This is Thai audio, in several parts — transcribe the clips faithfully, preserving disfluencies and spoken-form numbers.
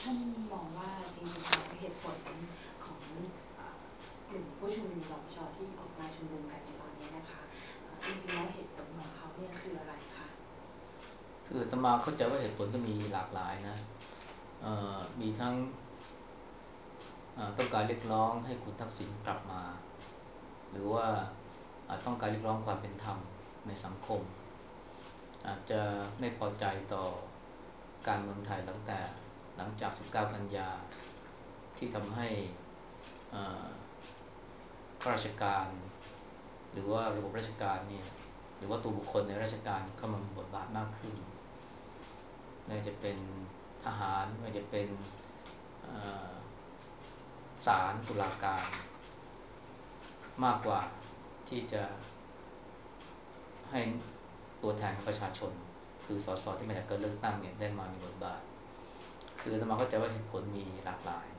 ท่านมองว่าจริงๆแล้วเหตุผลของกลุ่มผู้ชุมนุมนปชที่ออกมาชุมนุมกันในตอนนี้นะคะจริงๆแล้วเหตุผลของเขาเนี่ยคืออะไรคะคืออาตมาเข้าใจว่าเหตุผลก็มีหลากหลายนะมีทั้งต้องการเรียกร้องให้คุณทักษิณกลับมาหรือว่าต้องการเรียกร้องความเป็นธรรมในสังคมอาจจะไม่พอใจต่อการเมืองไทยตั้งแต่หลังจากสิบเก้ากันยาที่ทำให้ข้าราชการหรือว่าระบบราชการเนี่ยหรือว่าตัวบุคคลในราชการเข้ามามีบทบาทมากขึ้นไม่ว่าจะเป็นทหารไม่ว่าจะเป็นศาลตุลาการมากกว่าที่จะให้ตัวแทนของประชาชนคือสสที่มาจากการเลือกตั้งเนี่ยได้มามีบทบาทคืออาตมาเข้าใจว่าเหตุผลมีหลากหลาย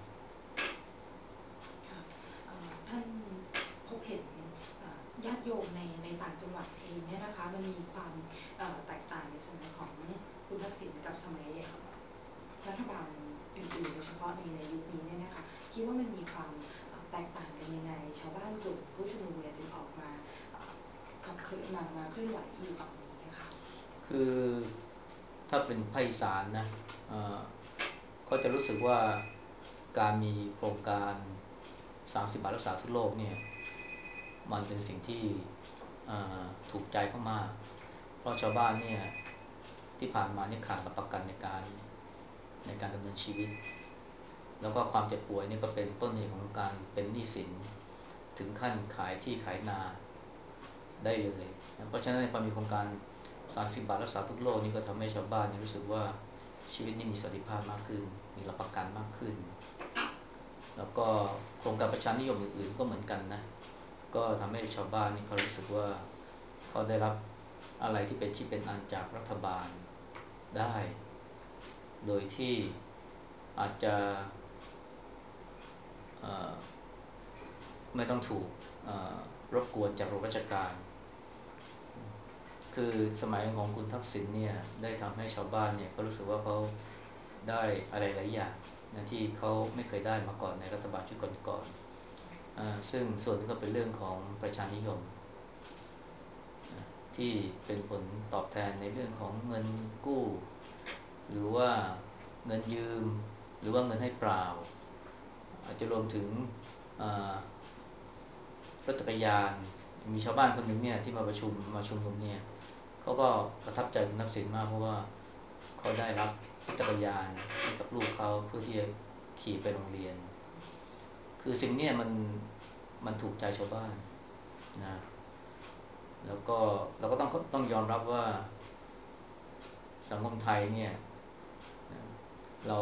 ท่านพบเห็นญาติโยมในในต่างจังหวัดเองเนี่ยนะคะมันมีความแตกต่างในสมัยของคุณทักษิณกับสมัยรัฐบาลอื่นๆโดยเฉพาะในในยุคนี้เนี่ยนะคะคิดว่ามันมีความแตกต่างกันยังไงชาวบ้านกลุ่มผู้ชุมนุมเนี่ยจึงออกมาขับเคลื่อนมามาเคลื่อนไหวอยู่ตรงนี้นะคะคือถ้าเป็นภาคอีสานนะเขาจะรู้สึกว่าการมีโครงการสามสิบบาทรักษาทุกโรคเนี่ยมันเป็นสิ่งที่ถูกใจเขามากเพราะชาวบ้านเนี่ยที่ผ่านมาเนี่ยขาดหลักประกันในการในการดำเนินชีวิตแล้วก็ความเจ็บป่วยนี่ก็เป็นต้นเหตุของการเป็นหนี้สินถึงขั้นขายที่ขายนาได้เลยเพราะฉะนั้นพอมีโครงการสามสิบบาทรักษาทุกโรคนี่ก็ทำให้ชาวบ้านนี่รู้สึกว่าชีวิตนี่มีสวัสดิภาพมากขึ้นมีหลักประกันมากขึ้นแล้วก็โครงการประชานิยมอื่นๆก็เหมือนกันนะก็ทำให้ชาวบ้านนี่เขารู้สึกว่าเขาได้รับอะไรที่เป็นชิ้นเป็นอันจากรัฐบาลได้โดยที่อาจจะไม่ต้องถูกรบกวนจากระบบราชการคือสมัยของคุณทักษิณเนี่ยได้ทำให้ชาวบ้านเนี่ยก็รู้สึกว่าเขาได้อะไรหลายอย่างนะที่เขาไม่เคยได้มาก่อนในรัฐบาลชุดก่อนๆซึ่งส่วนนึงก็เป็นเรื่องของประชานิยมที่เป็นผลตอบแทนในเรื่องของเงินกู้หรือว่าเงินยืมหรือว่าเงินให้เปล่าอาจจะรวมถึงรถจักรยานมีชาวบ้านคนหนึ่งเนี่ยที่มาประชุมมาชุมนุมเนี่ยเขาก็ประทับใจคุณทักษิณมากเพราะว่าเขาได้รับรถจักรยานให้กับลูกเขาเพื่อที่จะขี่ไปโรงเรียนคือสิ่งนี้มันมันถูกใจชาวบ้านนะแล้วก็เราก็ต้องต้องยอมรับว่าสังคมไทยเนี่ยเรา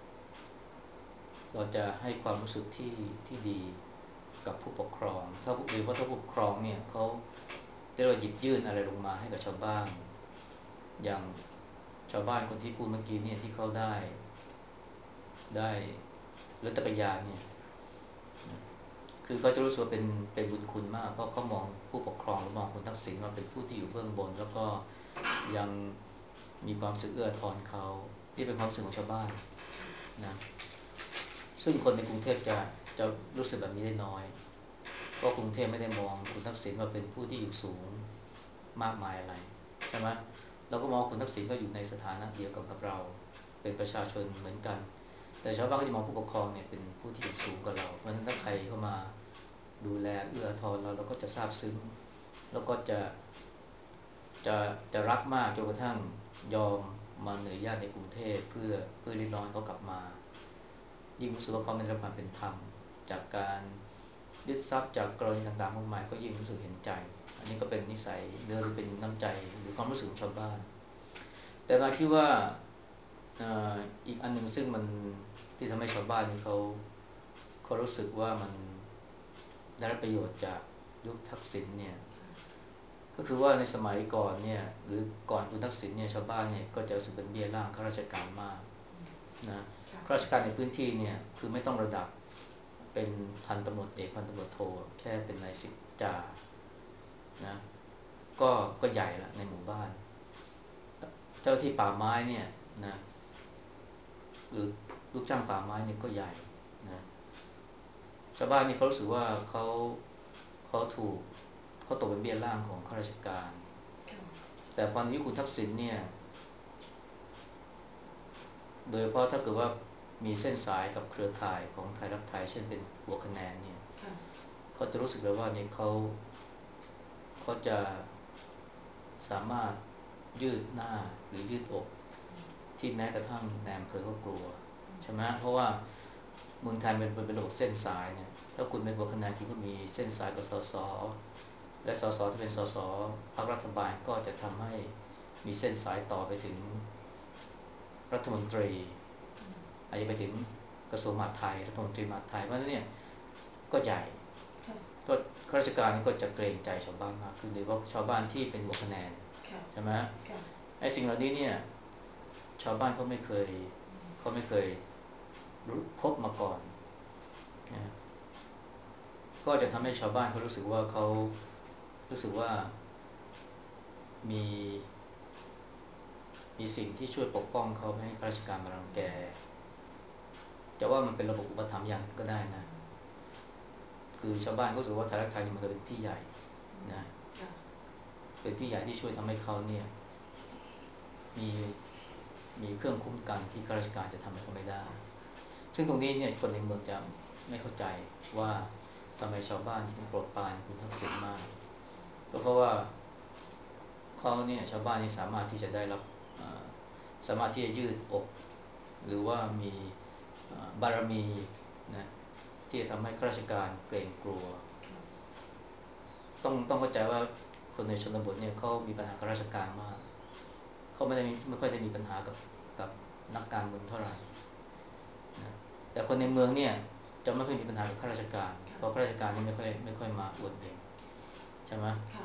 เราจะให้ความรู้สึกที่ที่ดีกับผู้ปกครองถ้าหรือว่าถ้าผู้ปกครองเนี่ยเขาได้เราหยิบยื่นอะไรลงมาให้กับชาวบ้านอย่างชาวบ้านคนที่พูดเมื่อกี้เนี่ยที่เขาได้ได้รถจักรยานเนี่ยคือเขาจะรู้สึกเป็นเป็นบุญคุณมากเพราะเขามองผู้ปกครองหรือมองคนทักษิณว่าเป็นผู้ที่อยู่เบื้องบนแล้วก็ยังมีความสึกเอื้อทอนเขาที่เป็นความรู้สึกของชาวบ้านนะซึ่งคนในกรุงเทพจะจะรู้สึกแบบนี้ได้น้อยเพราะกรุงเทพไม่ได้มองคุณทักษิณว่าเป็นผู้ที่อยู่สูงมากมายอะไรใช่ไหมเราก็มองคุณทักษิณก็อยู่ในสถานะเดียวกับกับเราเป็นประชาชนเหมือนกันแต่ชาวบ้านก็จะมองผู้ปกครองเนี่ยเป็นผู้ที่อยู่สูงกว่าเราเพราะฉะนั้นถ้าใครเข้ามาดูแลเอื้อทอนเราเราก็จะซาบซึ้งแล้วก็จะจะจะรักมากจนกระทั่งยอมมาเหนื่อยยากในกรุงเทพเพื่อเพื่อริร้อนเขากลับมายิ่งรู้สึกว่าเขาไม่ได้รับความเป็นธรรมจากการยึดทรัพย์จากกรณีต่างๆมากมายก็ยิ่งรู้สึกเห็นใจอันนี้ก็เป็นนิสัยหรือเป็นน้ำใจหรือความรู้สึกของชาวบ้านแต่เราคิดว่าอีกอันหนึ่งซึ่งมันที่ทำให้ชาวบ้านนี่เขาเขารู้สึกว่ามันได้รับประโยชน์จากยุคทักษิณเนี่ยก็คือว่าในสมัยก่อนเนี่ยหรือก่อนคุณทักษิณเนี่ยชาวบ้านเนี่ยก็จะรู้สึกเป็นเบี้ยล่างข้าราชการมากนะข้าราชการในพื้นที่เนี่ยคือไม่ต้องระดับเป็นพันตำรวจเอกพันตำรวจโทแค่เป็นนายสิบจ่านะก็ก็ใหญ่ละในหมู่บ้านเจ้าที่ป่าไม้เนี่ยนะหรือลูกจ้างป่าไม้เนี่ยก็ใหญ่นะชาวบ้านนี่เขารู้สึกว่าเขาเขาถูกเขาตกเป็นเบี้ยล่างของข้าราชการแต่พอในยุคคุณทักษิณเนี่ยโดยเฉพาะถ้าเกิดว่ามีเส้นสายกับเครือข่ายของไทยรักไทยเช่นเป็นหัวคะแนนเนี่ยเขาจะรู้สึกเลยว่าเนี่ยเขาเขาจะสามารถยืดหน้าหรือยืดอกที่แม้กระทั่งแนมเพอก็กลัวใช่ไหมเพราะว่าเมืองไทยเป็นเป็นระบบเส้นสายเนี่ยถ้าคุณเป็นหัวคะแนนคุณก็มีเส้นสายกับสสและสสที่เป็นสสพรรครัฐบาลก็จะทำให้มีเส้นสายต่อไปถึงรัฐมนตรีอาจจะไปถึงกระทรวงมหาดไทยรัฐมนตรีมหาดไทยเพราะฉะนั้นเนี่ยก็ใหญ่ก็ข้าราชการก็จะเกรงใจชาวบ้านมากขึ้นโดยเฉพาะชาวบ้านที่เป็นหัวคะแนนใช่ไหมไอ้สิ่งเหล่านี้เนี่ยชาวบ้านเขาไม่เคยเขาไม่เคยรู้พบมาก่อนนะก็จะทำให้ชาวบ้านเขารู้สึกว่าเขารู้สึกว่ามีมีสิ่งที่ช่วยปกป้องเขาไม่ให้ข้าราชการมารังแกจะว่ามันเป็นระบบอุปถัมภ์อย่างก็ได้นะคือชาวบ้านก็รู้สึกว่าไทยรักไทยนี่มันก็เป็นพี่ใหญ่นะเป็นพี่ใหญ่ที่ช่วยทำให้เขาเนี่ยมีมีเครื่องคุ้มกันที่ข้าราชการจะทำให้เขาไม่ได้ซึ่งตรงนี้เนี่ยคนในเมืองจะไม่เข้าใจว่าทำไมชาวบ้านถึงโปรดปรานคุณทักษิณมากก็เพราะว่าเขาเนี่ยชาวบ้านนี่สามารถที่จะได้รับสามารถที่จะยืดอกหรือว่ามีบารมีนะที่จะทำให้ข้าราชการเกรงกลัวต้องต้องเข้าใจว่าคนในชนบทเนี่ยเขามีปัญหากับราชการมากเขาไม่ได้ไม่ค่อยได้มีปัญหากับกับนักการเมืองเท่าไหร่นะแต่คนในเมืองเนี่ยจะไม่ค่อยมีปัญหากับข้าราชการเพราะข้าราชการนี่ไม่ค่อยไม่ค่อยมาอวดเองใช่ไหม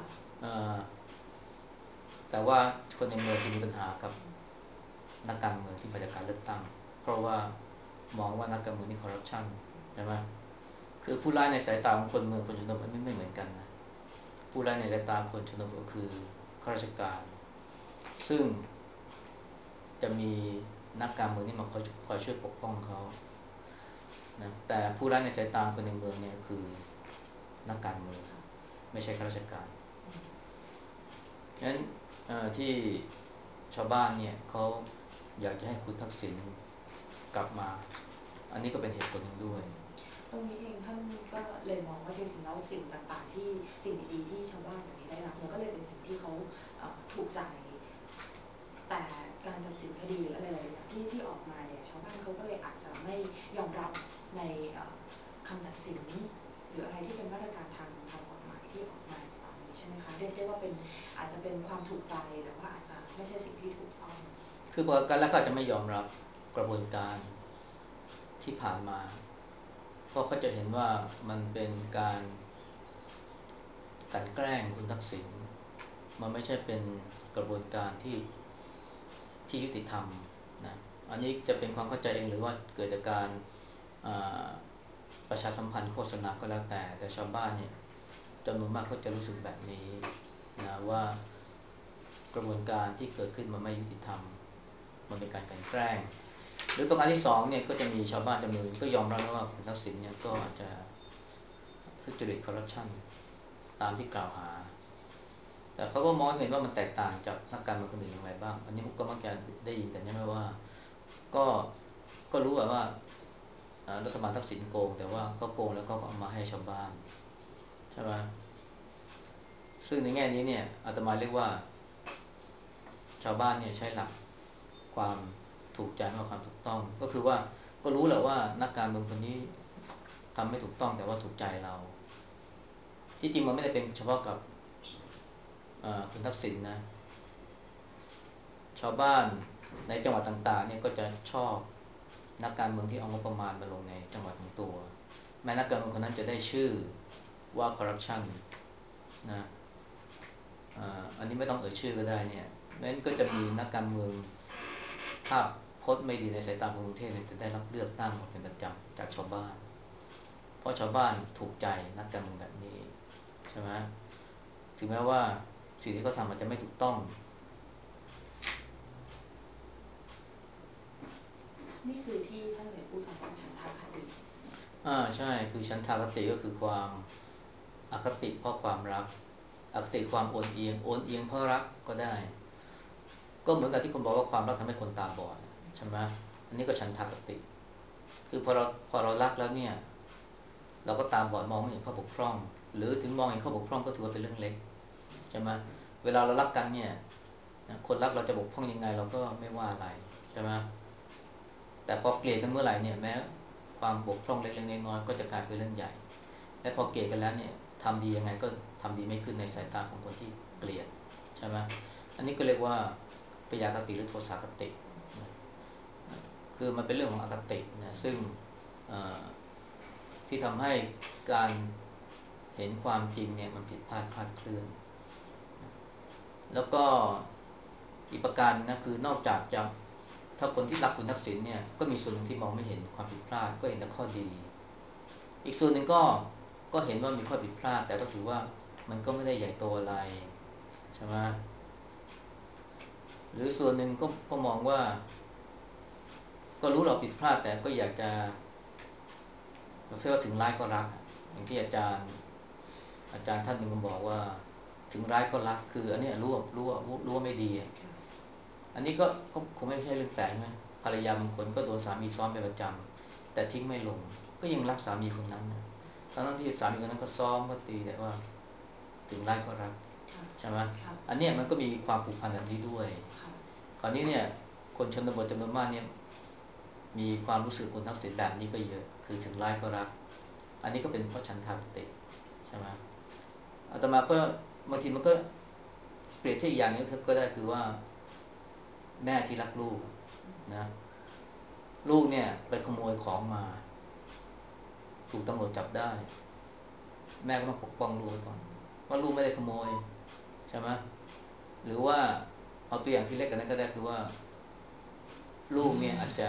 แต่ว่าคนในเมืองจะมีปัญหากับนักการเมืองที่มาจากการเลือกตั้งเพราะว่ามองว่านักการเมืองนี่คอร์รัปชันใช่ไหมคือผู้ร้ายในสายตาของคนเมืองคนชนบทไม่ไม่เหมือนกันนะผู้ร้ายในสายตาคนชนบทก็คือข้าราชการซึ่งจะมีนักการเมืองนี่มาคอยคอยช่วยปกป้องเขานะแต่ผู้ร้ายในสายตาคนในเมืองเนี่ยคือนักการเมืองไม่ใช่ข้าราชการงั้นที่ชาวบ้านเนี่ยเขาอยากจะให้คุณทักษิณกลับมาอันนี้ก็เป็นเหตุผลหนึ่งด้วยตรงนี้เองท่านก็เลยมองว่าจริงๆแล้วสิ่งต่างๆที่สิ่งดีๆที่ชาวบ้านแบบนี้ได้รับเนี่ยก็เลยเป็นสิ่งที่เขาถูกใจแต่การตัดสินคดีหรืออะไรหลายอย่างที่ที่ออกมาเนี่ยชาวบ้านเขาก็เลยอาจจะไม่ยอมรับในคำตัดสินหรืออะไรที่เป็นมาตรการทางทางกฎหมายที่ออกมาในตอนนี้ใช่ไหมคะเรียกได้ว่าเป็นอาจจะเป็นความถูกใจแต่ว่าอาจจะไม่ใช่สิ่งที่ถูกต้องคือประการแล้วก็จะไม่ยอมรับกระบวนการที่ผ่านมาเพราะเขาจะเห็นว่ามันเป็นการการแกล้งคุณทักษิณมันไม่ใช่เป็นกระบวนการที่ที่ยุติธรรมนะอันนี้จะเป็นความเข้าใจเองหรือว่าเกิดจากการประชาสัมพันธ์โฆษณาก็แล้วแต่แต่ชาวบ้านเนี่ยจำนวนมากเขาจะรู้สึกแบบนี้นะว่ากระบวนการที่เกิดขึ้นมันไม่ยุติธรรมมันเป็นการกลั่นแกล้งหรือประการที่สองเนี่ยก็จะมีชาวบ้านจำนวนก็ยอมรับว่าคุณทักษิณเนี่ยก็อาจจะทุจริตคอร์รัปชันตามที่กล่าวหาแต่เขาก็มองเห็นว่ามันแตกต่างจากนักการเมืองคนอื่นอย่างไรบ้างอันนี้ก็มักจะได้ยินกันใช่ไหมว่าก็ก็รู้ว่ารัฐบาลทักษิณโกงแต่ว่าเขาโกงแล้วก็เอามาให้ชาวบ้านใช่ไหมซึ่งในแง่นี้เนี่ยอาตมาเรียกว่าชาวบ้านเนี่ยใช้หลักความถูกใจมากกว่าความถูกต้องก็คือว่าก็รู้แหละว่านักการเมืองคนนี้ทำไม่ถูกต้องแต่ว่าถูกใจเราที่จริงมันไม่ได้เป็นเฉพาะกับคุณทักษิณนะชาวบ้านในจังหวัดต่างๆเนี่ยก็จะชอบนักการเมืองที่เอางบประมาณมาลงในจังหวัดของตัวแม้นักการเมืองคนนั้นจะได้ชื่อว่าคอร์รัปชันนะอันนี้ไม่ต้องเอ่ยชื่อก็ได้เนี่ยนั้นก็จะมีนักการเมืองภาพพจน์ไม่ดีในสายตาคนกรุงเทพเนี่ยจะได้รับเลือกตั้งมาเป็นประจำจากชาวบ้านเพราะชาวบ้านถูกใจนักการเมืองแบบนี้ใช่ไหมถึงแม้ว่าสิ่งที่เขาทำอาจจะไม่ถูกต้องนี่คือที่ท่านเห็นอ่าใช่คือฉันทากติก็คือความอคติเพราะความรักอคติความโอนเอียงโอนเอียงเพราะรักก็ได้ก็เหมือนกับที่คุณบอกว่าความรักทำให้คนตาบอดใช่ไหมอันนี้ก็ฉันทากติคือพอเราพอเรารักแล้วเนี่ยเราก็ตาบอดมองไม่เห็นข้อบกพร่องหรือถึงมองเห็นข้อบกพร่องก็ถือว่าเป็นเรื่องเล็กใช่ไหมเวลาเรารักกันเนี่ยคนรักเราจะบกพร่องยังไงเราก็ไม่ว่าอะไรใช่ไหมแต่พอเกลียดกันเมื่อไหร่เนี่ยแม้ความบกพร่องเล็กๆน้อยๆก็จะกลายเป็นเรื่องใหญ่และพอเกลียดกันแล้วเนี่ยทำดียังไงก็ทำดีไม่ขึ้นในสายตาของคนที่เกลียดใช่ไหมอันนี้ก็เรียกว่าพยาคติหรือโทสาคตินะคือมันเป็นเรื่องของอคตินะซึ่งที่ทำให้การเห็นความจริงเนี่ยมันผิดพลาดคลาดเคลื่อนแล้วก็อีกประการนะคือนอกจากจะถ้าคนที่รักคุณทักษิณเนี่ยก็มีส่วนหนึ่งที่มองไม่เห็นความผิดพลาดก็เห็นแต่ข้อดีอีกส่วนหนึ่งก็ก็เห็นว่ามีข้อผิดพลาดแต่ก็ถือว่ามันก็ไม่ได้ใหญ่โตอะไรใช่ไหมหรือส่วนหนึ่งก็ก็มองว่าก็รู้เราผิดพลาดแต่ก็อยากจะเราเรียกว่าถึงร้ายก็รักอย่างที่อาจารย์อาจารย์ท่านหนึ่งก็บอกว่าถึงร้ายก็รักคืออันนี้รู้ว่ารู้ว่ารู้ว่าไม่ดีอันนี้ก็ก็คงไม่ใช่เรื่องแปลกใช่ไหมภรรยาบางคนก็โดนสามีซ้อมเป็นประจำแต่ทิ้งไม่ลงก็ยังรักสามีคนนั้นนะทั้งที่สามีคนนั้นก็ซ้อมก็ตีแต่ว่าถึงร้ายก็รักใช่ไหมอันนี้มันก็มีความผูกพันแบบนี้ด้วยคราวนี้เนี่ยคนชนบทจำนวนมากเนี่ยมีความรู้สึกคุณทักษิณแบบนี้ก็เยอะคือถึงร้ายก็รักอันนี้ก็เป็นเพราะฉันทากติใช่ไหมอาตมาก็บางทีมันก็เปรียบเทียบอย่างนี้ก็ได้คือว่าแม่ที่รักลูกนะลูกเนี่ยไปขโมยของมาถูกตำรวจจับได้แม่ก็ต้องปกป้องลูกไว้ก่อนว่าลูกไม่ได้ขโมยใช่ไหมหรือว่าเอาตัวอย่างที่เล็กกันนั้นก็ได้คือว่าลูกเนี่ยอาจจะ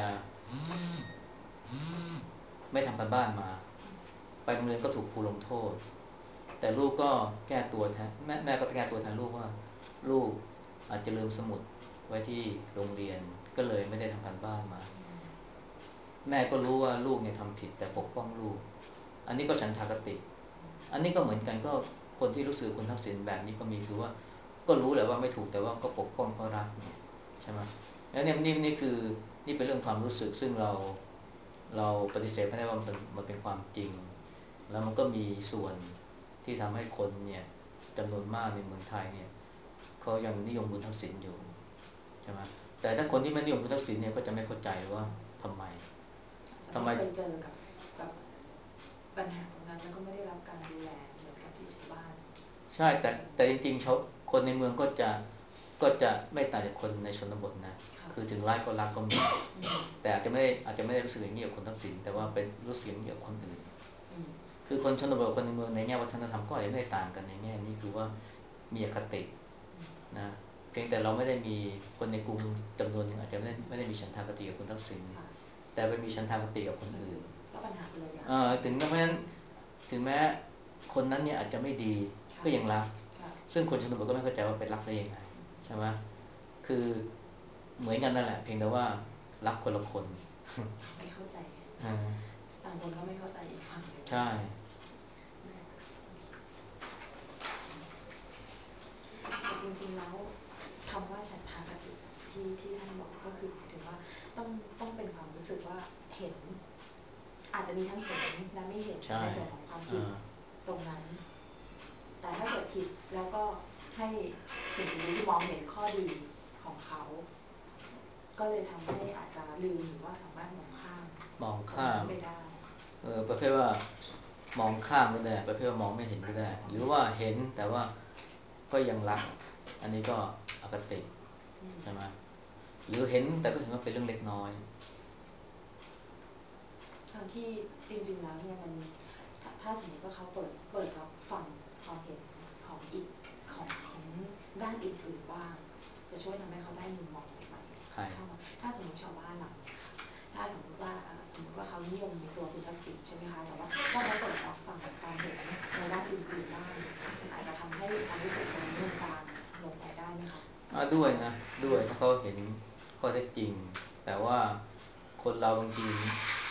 ไม่ทำการบ้านมาไปโรงเรียนก็ถูกครูลงโทษแต่ลูกก็แก้ตัวแทนแม่แม่ก็แก้ตัวแทนลูกว่าลูกอาจจะลืมสมุดไว้ที่โรงเรียนก็เลยไม่ได้ทำการบ้านมาแม่ก็รู้ว่าลูกเนี่ยทำผิดแต่ปกป้องลูกอันนี้ก็ฉันทากติอันนี้ก็เหมือนกันก็คนที่รู้สึกคุณทักษิณแบบนี้ก็มีคือว่าก็รู้แหละว่าไม่ถูกแต่ว่าก็ปกป้องเพราะรักเนี่ยใช่ไหมแล้วเนี่ยนี่นี่คือนี่เป็นเรื่องความรู้สึกซึ่งเราเราปฏิเสธไม่ได้ว่ามันเป็นมันเป็นความจริงแล้วมันก็มีส่วนที่ทำให้คนเนี่ยจำนวนมากในเมืองไทยเนี่ยเขายังนิยมคุณทักษิณอยู่ใช่ไหมแต่ถ้าคนที่ไม่นิยมคุณทักษิณเนี่ยก็จะไม่เข้าใจว่าทำไมทำไมเคยเจอกับกับปัญหาตรงนั้นแล้วก็ไม่ได้รับการดูแลเหมือนกับที่ชาวบ้านใช่แต่แต่จริงๆชาวคนในเมืองก็จะก็จะไม่ต่างจากคนในชนบทนะคือถึงรักก็รักก็มีแต่อาจจะไม่อาจจะไม่ได้รู้สึกอย่างนี้กับคนทักษิณแต่ว่าเป็นรู้สึกอย่างนี้กับคนอื่นคือคนชนบทคนในเมืองในแง่วัฒนธรรมก็อาจจะไม่ได้ต่างกันในแง่นี้คือว่ามีอคตินะเพียงแต่เราไม่ได้มีคนในกรุงจำนวนหนึ่งอาจจะไม่ได้ไม่ได้มีฉันทากติกับคนทักษิณแต่ไปมีฉันทากติกับคนอื่นก็ปัญหาเป็นระยะถึงเพราะฉะนั้นถึงแม้คนนั้นเนี่ยอาจจะไม่ดีก็ยังรักซึ่งคนชนบทก็ไม่เข้าใจว่าเป็นรักได้ยังไงใช่ไหมคือเหมือนกันนั่นแหละเพียงแต่ว่ารักคนละคนไม่เข้าใจต่างคนก็ไม่เข้าใจอีกฝั่งใช่จริงๆแล้วคำว่าฉันทากติที่ที่ท่านบอกก็คือหมายถึงว่าต้องต้องเป็นความรู้สึกว่าเห็นอาจจะมีทั้งเห็นและไม่เห็นในส่วนของความผิดตรงนั้นแต่ถ้าเกิดผิดแล้วก็ให้สิ่งที่มองเห็นข้อดีของเขาก็เลยทำให้อาจจะลืมหรือว่าสามารถมองข้ามมองข้ามไปได้เออประเภทว่ามองข้ามก็ได้ประเภทว่ามองไม่เห็นก็ได้หรือว่าเห็นแต่ว่าก็ยังรักอันนี้ก็อคติใช่ไหมหรือเห็นแต่ก็เห็นว่าเป็นเรื่องเล็กน้อยทั้งที่จริงๆแล้วเนี่ยมันถ้าสมมติว่าเขาเปิดเปิดรับฟังความเห็นของอีกของของด้านอื่นๆบ้างจะช่วยทำให้เขาได้มุมมองใหม่ๆเข้ามาถ้าสมมติชาวบ้านเราเนี่ยถ้าสมมติว่าสมมติว่าเขานิยมในตัวคุณทักษิณใช่ไหมคะแต่ว่าถ้าเขาเปิดรับฟังความเห็นในด้านอื่นๆบ้างมันอาจจะทำให้ความรู้สึกตรงนี้มันจางลงไปได้ไหมคะอ่าด้วยนะด้วยถ้าเขาเห็นข้อเท็จจริงแต่ว่าคนเราบางที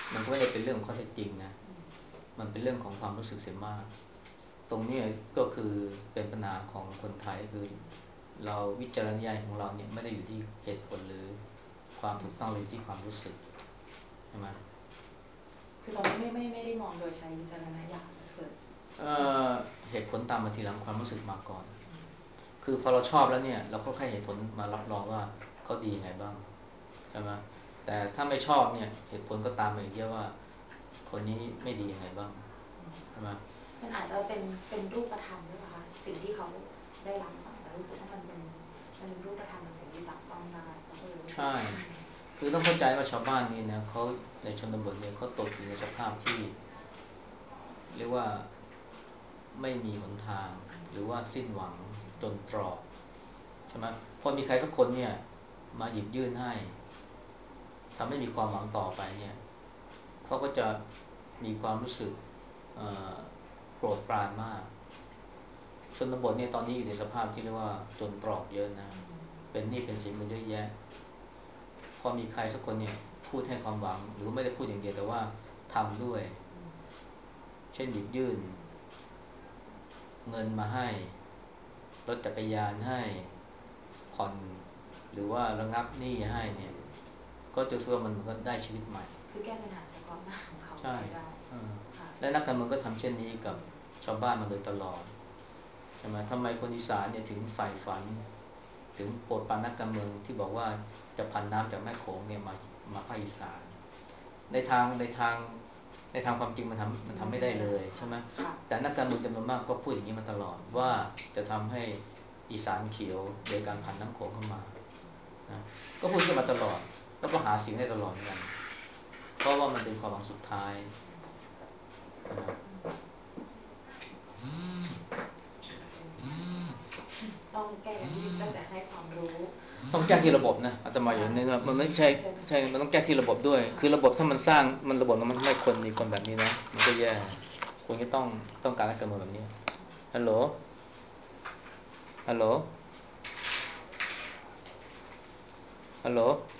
มันก็ไม่ได้เป็นเรื่องข้อเท็จจริงนะมันเป็นเรื่องของความรู้สึกเสียมากตรงนี้ก็คือเป็นปัญหาของคนไทยคือเราวิจารณญาณของเราเนี่ยไม่ได้อยู่ที่เหตุผลหรือความถูกต้องเลยที่ความรู้สึกใช่ไหมคือเราไม่ไม่ไม่ได้มองโดยใช้วิจารณญาณเสริมเหตุผลตามมาทีหลังความรู้สึกมาก่อนคือพอเราชอบแล้วเนี่ยเราก็แค่เหตุผลมารับรองว่าเขาดียังไงบ้างใช่ไหมแต่ถ้าไม่ชอบเนี่ยเหตุผลก็ตามมาอีกเยอะว่าคนนี้ไม่ดียังไงบ้างใช่ไหมมันอาจจะเป็นเป็นรูปธรรมด้วยป่ะคะสิ่งที่เขาได้รับแต่รู้สึกว่ามันเป็นมันเป็นรูปธรรมเป็นสิ่งที่จับต้องได้ใช่คือต้องเข้าใจว่าชาวบ้านนี่นะเขาในชนบทเนี่ยเขาตกอยู่ในสภาพที่เรียกว่าไม่มีหนทางหรือว่าสิ้นหวังจนตรอกใช่ไหมพอมีใครสักคนเนี่ยมาหยิบยื่นให้ทำให้มีความหวังต่อไปเนี่ยเขาก็จะมีความรู้สึกโปรดปรานมากชนบทเนี่ยตอนนี้อยู่ในสภาพที่เรียกว่าจนตรอกเยอะนะเป็นหนี้เป็นสินมันเยอะแยะพอมีใครสักคนเนี่ยพูดให้ความหวังหรือไม่ได้พูดอย่างเดียวแต่ว่าทำด้วยเช่นหยิบยื่นเงินมาให้รถจักรยานให้ผ่อนหรือว่าระงับหนี้ให้เนี่ยก็จะรู้ว่ามันก็ได้ชีวิตใหม่คือแก้ปัญหาเฉพาะหน้าของเขาใช่ได้และนักการเมืองก็ทำเช่นนี้กับชาวบ้านมาโดยตลอดใช่ไหมทำไมคนอีสานเนี่ยถึงใฝ่ฝันถึงโปรดปรานนักการเมืองที่บอกว่าจะพันน้ำจากแม่โขงเนี่ยมามาภาคอีสานในทางในทางในทางความจริงมันทำมันทำไม่ได้เลยใช่ไหมแต่นักการเมืองจำนวนมากก็พูดอย่างนี้มาตลอดว่าจะทำให้อีสานเขียวโดยการพันน้ำโขงเข้ามานะก็พูดกันมาตลอดแล้วก็หาเสียงได้ตลอดเหมือนกันเพราะว่ามันเป็นความหวังสุดท้ายต้องแก้ที่ตั้งแต่ให้ความรู้ต้องแก้ที่ระบบนะอาตมาอย่างนึงว่ามันไม่ใช่ใช่มันต้องแก้ที่ระบบด้วยคือระบบถ้ามันสร้างมันระบบมันไม่คนมีคนแบบนี้นะมันก็แย่คนก็ต้องต้องการนักการเมืองแบบนี้ฮัลโหลฮัลโหลฮัลโหล